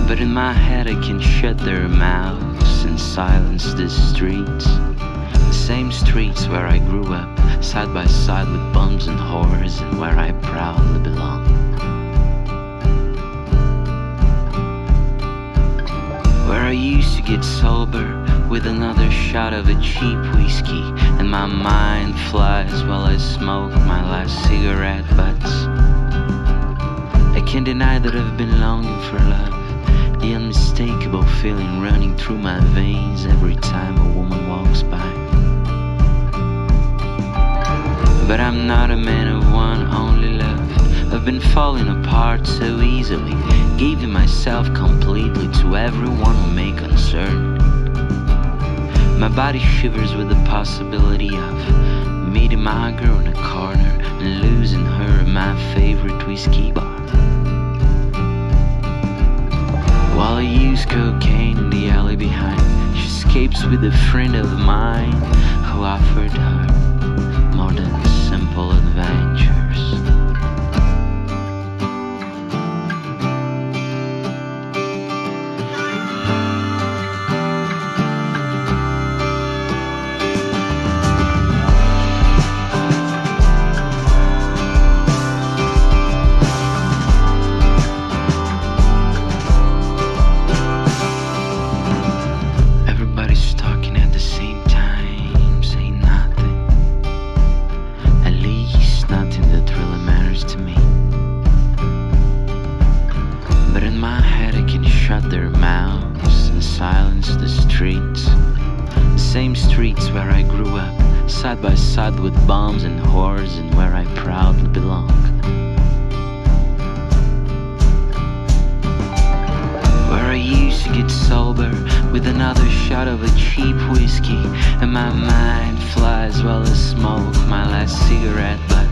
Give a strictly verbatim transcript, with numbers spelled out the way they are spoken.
But in my head I can shut their mouths and silence the streets. The same streets where I grew up, side by side with bums and whores, and where I proudly belong. Where I used to get sober with another shot of a cheap whiskey, and my mind flies while I smoke my last cigarette butts. I can't deny that I've been longing for love, the unmistakable feeling running through my veins every time a woman walks by. But I'm not a man of one only love. I've been falling apart so easily, giving myself completely to everyone who may concern. My body shivers with the possibility of meeting my girl in a corner and losing her at my favorite whiskey bar. While I use cocaine in the alley behind, she escapes with a friend of mine who offered her more than simple adventures. Shut their mouths and silence the streets. The same streets where I grew up, side by side with bums and whores, and where I proudly belong. Where I used to get sober with another shot of a cheap whiskey, and my mind flies while I smoke my last cigarette butt.